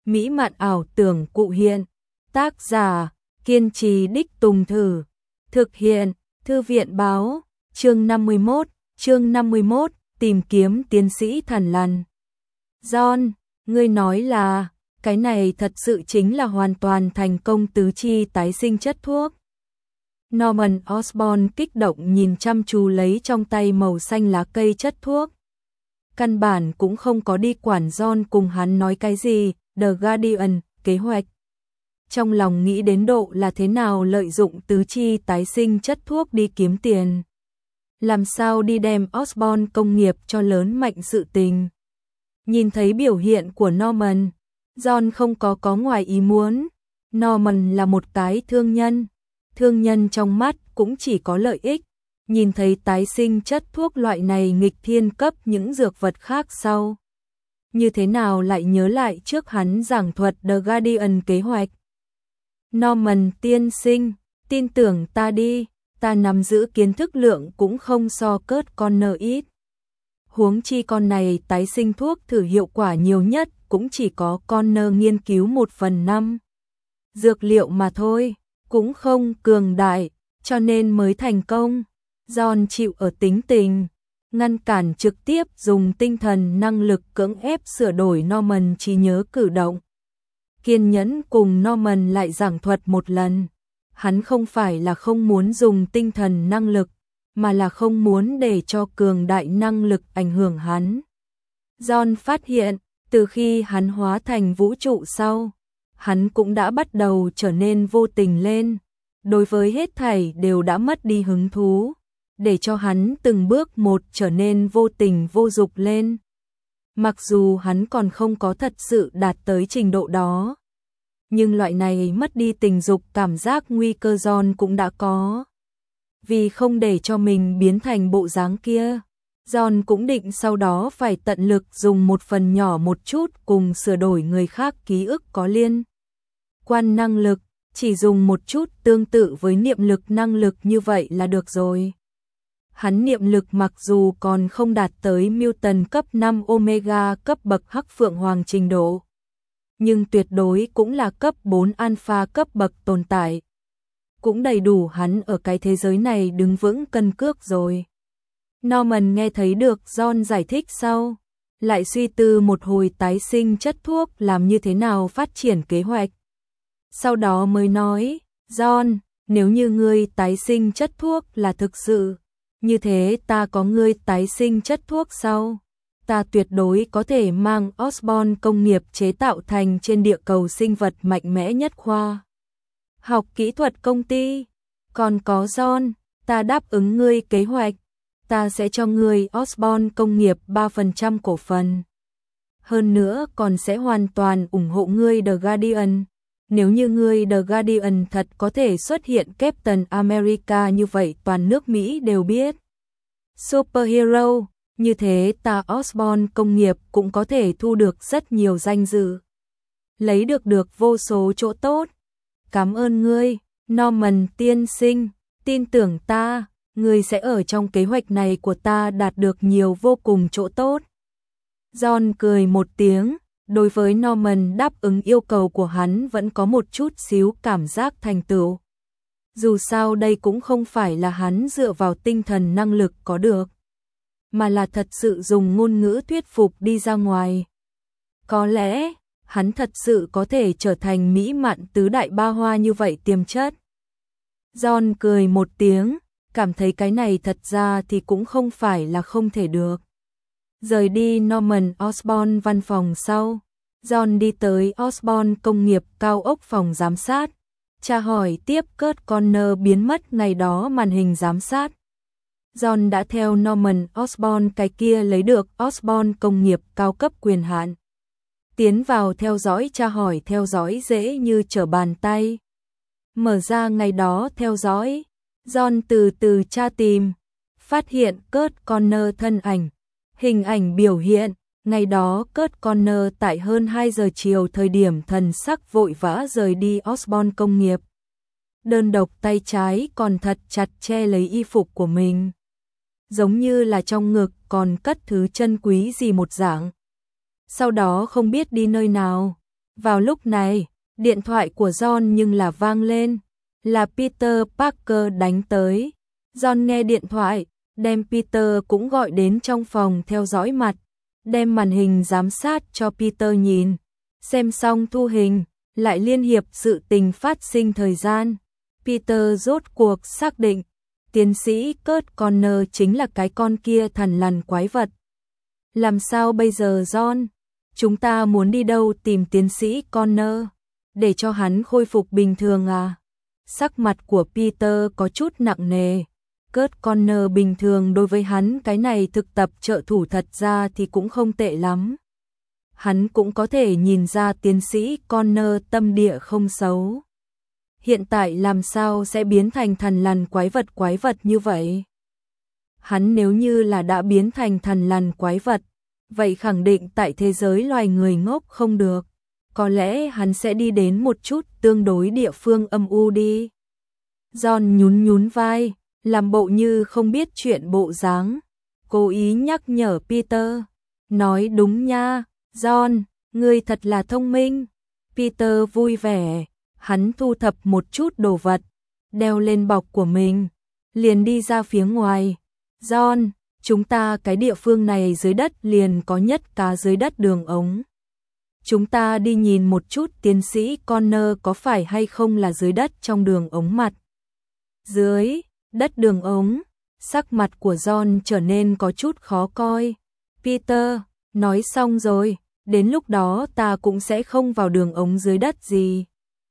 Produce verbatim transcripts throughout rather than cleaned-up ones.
mỹ mạn ảo tưởng cụ hiện. Tác giả, kiên trì đích Tùng Thử. Thực hiện, Thư viện báo. Chương năm mươi mốt, chương năm mươi mốt, tìm kiếm tiến sĩ Thằn Lằn. John, ngươi nói là, cái này thật sự chính là hoàn toàn thành công tứ chi tái sinh chất thuốc. Norman Osborn kích động nhìn chăm chú lấy trong tay màu xanh lá cây chất thuốc. Căn bản cũng không có đi quản John cùng hắn nói cái gì, The Guardian, kế hoạch. Trong lòng nghĩ đến độ là thế nào lợi dụng tứ chi tái sinh chất thuốc đi kiếm tiền. Làm sao đi đem Osborn công nghiệp cho lớn mạnh sự tình. Nhìn thấy biểu hiện của Norman, John không có có ngoài ý muốn. Norman là một cái thương nhân. Thương nhân trong mắt cũng chỉ có lợi ích. Nhìn thấy tái sinh chất thuốc loại này nghịch thiên cấp những dược vật khác sau. Như thế nào lại nhớ lại trước hắn giảng thuật The Guardian kế hoạch. Norman tiên sinh, tin tưởng ta đi, ta nắm giữ kiến thức lượng cũng không so Kurt Connor ít. Huống chi con này tái sinh thuốc thử hiệu quả nhiều nhất cũng chỉ có Connor nghiên cứu một phần năm. Dược liệu mà thôi, cũng không cường đại, cho nên mới thành công. John chịu ở tính tình, ngăn cản trực tiếp dùng tinh thần năng lực cưỡng ép sửa đổi Norman trí nhớ cử động. Kiên nhẫn cùng Norman lại giảng thuật một lần. Hắn không phải là không muốn dùng tinh thần năng lực, mà là không muốn để cho cường đại năng lực ảnh hưởng hắn. John phát hiện, từ khi hắn hóa thành vũ trụ sau, hắn cũng đã bắt đầu trở nên vô tình lên. Đối với hết thảy đều đã mất đi hứng thú, để cho hắn từng bước một trở nên vô tình vô dục lên. Mặc dù hắn còn không có thật sự đạt tới trình độ đó, nhưng loại này mất đi tình dục cảm giác nguy cơ John cũng đã có. Vì không để cho mình biến thành bộ dáng kia, John cũng định sau đó phải tận lực dùng một phần nhỏ một chút cùng sửa đổi người khác ký ức có liên quan năng lực, chỉ dùng một chút tương tự với niệm lực năng lực như vậy là được rồi. Hắn niệm lực mặc dù còn không đạt tới Mutant cấp năm Omega cấp bậc Hắc Phượng Hoàng trình độ, nhưng tuyệt đối cũng là cấp bốn Alpha cấp bậc tồn tại. Cũng đầy đủ hắn ở cái thế giới này đứng vững cân cước rồi. Norman nghe thấy được John giải thích sau, lại suy tư một hồi tái sinh chất thuốc làm như thế nào phát triển kế hoạch. Sau đó mới nói, John, nếu như ngươi tái sinh chất thuốc là thực sự, như thế ta có ngươi tái sinh chất thuốc sau, ta tuyệt đối có thể mang Osborn công nghiệp chế tạo thành trên địa cầu sinh vật mạnh mẽ nhất khoa học kỹ thuật công ty. Còn có John, ta đáp ứng ngươi kế hoạch, ta sẽ cho ngươi Osborn công nghiệp ba phần trăm cổ phần. Hơn nữa còn sẽ hoàn toàn ủng hộ ngươi The Guardian. Nếu như ngươi The Guardian thật có thể xuất hiện Captain America như vậy toàn nước Mỹ đều biết. Superhero, như thế ta Osborn công nghiệp cũng có thể thu được rất nhiều danh dự. Lấy được được vô số chỗ tốt. Cảm ơn ngươi, Norman tiên sinh, tin tưởng ta, ngươi sẽ ở trong kế hoạch này của ta đạt được nhiều vô cùng chỗ tốt. John cười một tiếng, đối với Norman đáp ứng yêu cầu của hắn vẫn có một chút xíu cảm giác thành tựu. Dù sao đây cũng không phải là hắn dựa vào tinh thần năng lực có được, mà là thật sự dùng ngôn ngữ thuyết phục đi ra ngoài. Có lẽ, hắn thật sự có thể trở thành mỹ mạn tứ đại ba hoa như vậy tiềm chất. John cười một tiếng, cảm thấy cái này thật ra thì cũng không phải là không thể được. Rời đi Norman Osborn văn phòng sau, John đi tới Osborn công nghiệp cao ốc phòng giám sát, tra hỏi tiếp Kurt Connor biến mất ngày đó màn hình giám sát. John đã theo Norman Osborn cái kia lấy được Osborn công nghiệp cao cấp quyền hạn. Tiến vào theo dõi tra hỏi theo dõi dễ như trở bàn tay. Mở ra ngày đó theo dõi, John từ từ tra tìm, phát hiện Kurt Connor thân ảnh, hình ảnh biểu hiện, ngày đó Kurt Connor tại hơn hai giờ chiều thời điểm thần sắc vội vã rời đi Osborn công nghiệp. Đơn độc tay trái còn thật chặt che lấy y phục của mình. Giống như là trong ngực còn cất thứ chân quý gì một dạng. Sau đó không biết đi nơi nào, Vào lúc này, điện thoại của John nhưng là vang lên, là Peter Parker đánh tới. John nghe điện thoại, đem Peter cũng gọi đến trong phòng theo dõi mặt, đem màn hình giám sát cho Peter nhìn. Xem xong thu hình, lại liên hiệp sự tình phát sinh thời gian. Peter rốt cuộc xác định, tiến sĩ Kurt Connor chính là cái con kia thằn lằn quái vật. Làm sao bây giờ John? Chúng ta muốn đi đâu tìm tiến sĩ Connor? Để cho hắn khôi phục bình thường à? Sắc mặt của Peter có chút nặng nề. Kurt Connor bình thường đối với hắn cái này thực tập trợ thủ thật ra thì cũng không tệ lắm. Hắn cũng có thể nhìn ra tiến sĩ Connor tâm địa không xấu. Hiện tại làm sao sẽ biến thành thằn lằn quái vật quái vật như vậy? Hắn nếu như là đã biến thành thằn lằn quái vật, vậy khẳng định tại thế giới loài người ngốc không được. Có lẽ hắn sẽ đi đến một chút tương đối địa phương âm u đi. John nhún nhún vai, làm bộ như không biết chuyện bộ dáng, cố ý nhắc nhở Peter. Nói đúng nha, John, ngươi thật là thông minh. Peter vui vẻ, hắn thu thập một chút đồ vật, đeo lên bọc của mình, liền đi ra phía ngoài. John, chúng ta cái địa phương này dưới đất liền có nhất cá dưới đất đường ống. Chúng ta đi nhìn một chút tiến sĩ Connor có phải hay không là dưới đất trong đường ống mặt. Dưới đất đường ống, sắc mặt của John trở nên có chút khó coi. Peter, nói xong rồi, đến lúc đó ta cũng sẽ không vào đường ống dưới đất gì.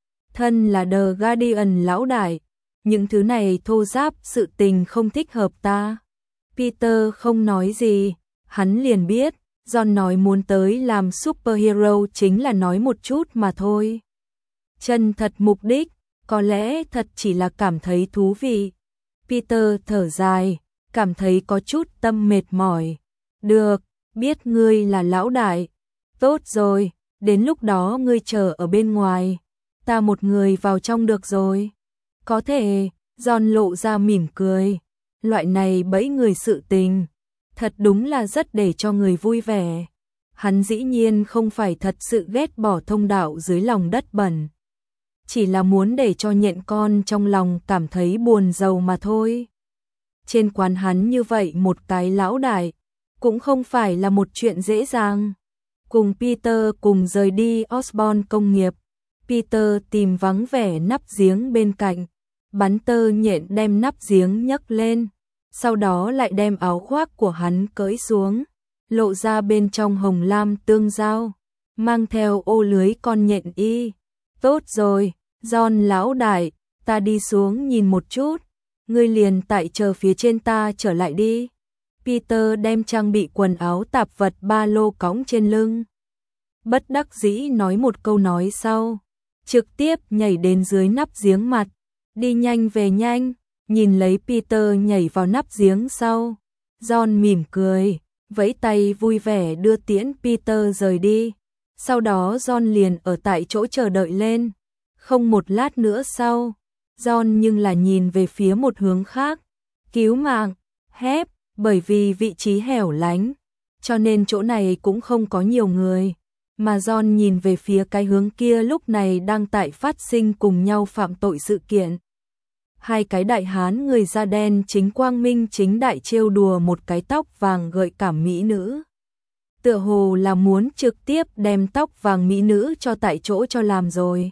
Thân là The Guardian lão đại, những thứ này thô ráp sự tình không thích hợp ta. Peter không nói gì, hắn liền biết, John nói muốn tới làm superhero chính là nói một chút mà thôi. Chân thật mục đích, có lẽ thật chỉ là cảm thấy thú vị. Peter thở dài, cảm thấy có chút tâm mệt mỏi. Được, biết ngươi là lão đại. Tốt rồi, đến lúc đó ngươi chờ ở bên ngoài. Ta một người vào trong được rồi. Có thể, John lộ ra mỉm cười. Loại này bẫy người sự tình, thật đúng là rất để cho người vui vẻ. Hắn dĩ nhiên không phải thật sự ghét bỏ thông đạo dưới lòng đất bẩn. Chỉ là muốn để cho nhện con trong lòng cảm thấy buồn rầu mà thôi. Trên quán hắn như vậy một cái lão đại, cũng không phải là một chuyện dễ dàng. Cùng Peter cùng rời đi Osborn công nghiệp, Peter tìm vắng vẻ nắp giếng bên cạnh, bắn tơ nhện đem nắp giếng nhấc lên, sau đó lại đem áo khoác của hắn cởi xuống, lộ ra bên trong hồng lam tương giao, mang theo ô lưới con nhện y. Tốt rồi, John lão đại, ta đi xuống nhìn một chút, ngươi liền tại chờ phía trên ta trở lại đi. Peter đem trang bị quần áo tạp vật ba lô cõng trên lưng. Bất đắc dĩ nói một câu nói sau, trực tiếp nhảy đến dưới nắp giếng mặt, đi nhanh về nhanh, nhìn lấy Peter nhảy vào nắp giếng sau. John mỉm cười, vẫy tay vui vẻ đưa tiễn Peter rời đi. Sau đó John liền ở tại chỗ chờ đợi lên. Không một lát nữa sau, John nhưng là nhìn về phía một hướng khác. Cứu mạng, hép, bởi vì vị trí hẻo lánh, cho nên chỗ này cũng không có nhiều người. Mà John nhìn về phía cái hướng kia lúc này đang tại phát sinh cùng nhau phạm tội sự kiện. Hai cái đại hán người da đen chính quang minh chính đại trêu đùa một cái tóc vàng gợi cảm mỹ nữ. Tựa hồ là muốn trực tiếp đem tóc vàng mỹ nữ cho tại chỗ cho làm rồi.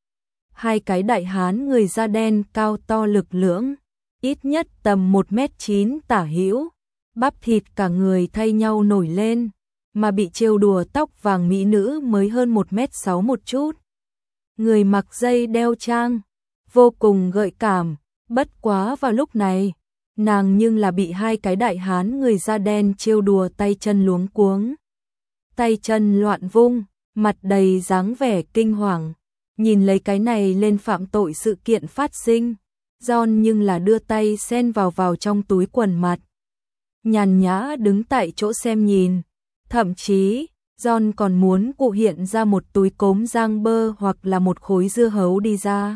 Hai cái đại hán người da đen cao to lực lưỡng, ít nhất tầm một mét chín tả hữu, bắp thịt cả người thay nhau nổi lên, mà bị trêu đùa tóc vàng mỹ nữ mới hơn một mét sáu một chút. Người mặc dây đeo trang, vô cùng gợi cảm, bất quá vào lúc này, nàng nhưng là bị hai cái đại hán người da đen trêu đùa tay chân luống cuống. Tay chân loạn vung, mặt đầy dáng vẻ kinh hoàng, nhìn lấy cái này lên phạm tội sự kiện phát sinh, John nhưng là đưa tay xen vào vào trong túi quần mặt. Nhàn nhã đứng tại chỗ xem nhìn, thậm chí, John còn muốn cụ hiện ra một túi cốm rang bơ hoặc là một khối dưa hấu đi ra.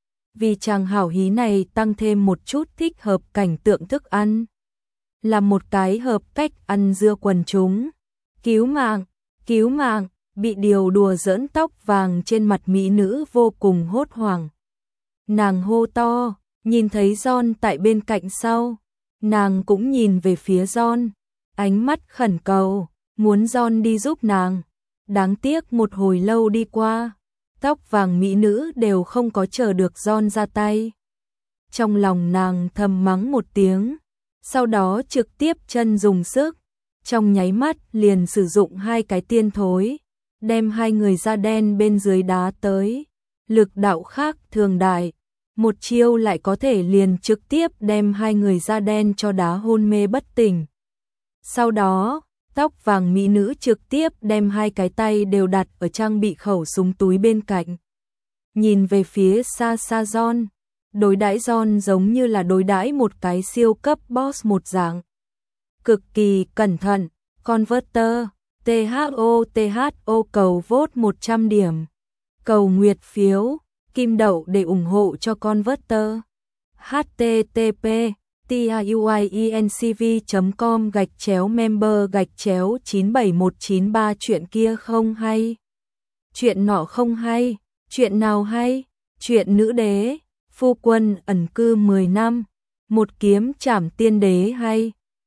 Vì chàng hảo hí này tăng thêm một chút thích hợp cảnh tượng thức ăn. Là một cái hợp cách ăn dưa quần chúng. Cứu mạng, cứu mạng, bị điều đùa giỡn tóc vàng trên mặt mỹ nữ vô cùng hốt hoảng. Nàng hô to, nhìn thấy John tại bên cạnh sau, nàng cũng nhìn về phía John, ánh mắt khẩn cầu, muốn John đi giúp nàng. Đáng tiếc một hồi lâu đi qua, tóc vàng mỹ nữ đều không có chờ được John ra tay. Trong lòng nàng thầm mắng một tiếng, sau đó trực tiếp chân dùng sức, trong nháy mắt liền sử dụng hai cái tiên thối, đem hai người da đen bên dưới đá tới. Lực đạo khác thường đại, một chiêu lại có thể liền trực tiếp đem hai người da đen cho đá hôn mê bất tỉnh. Sau đó, tóc vàng mỹ nữ trực tiếp đem hai cái tay đều đặt ở trang bị khẩu súng túi bên cạnh. Nhìn về phía xa xa John, đối đãi John giống như là đối đãi một cái siêu cấp boss một dạng. Cực kỳ cẩn thận, Converter, tê hát o tê hát o cầu vote một trăm điểm. Cầu nguyệt phiếu, kim đậu để ủng hộ cho Converter. hát tê tê pê tuincv chấm com gạch chéo member gạch chéo chín bảy một chín ba chuyện kia không hay. Chuyện nọ không hay, chuyện nào hay? Chuyện nữ đế, phu quân ẩn cư mười năm, một kiếm trảm tiên đế hay.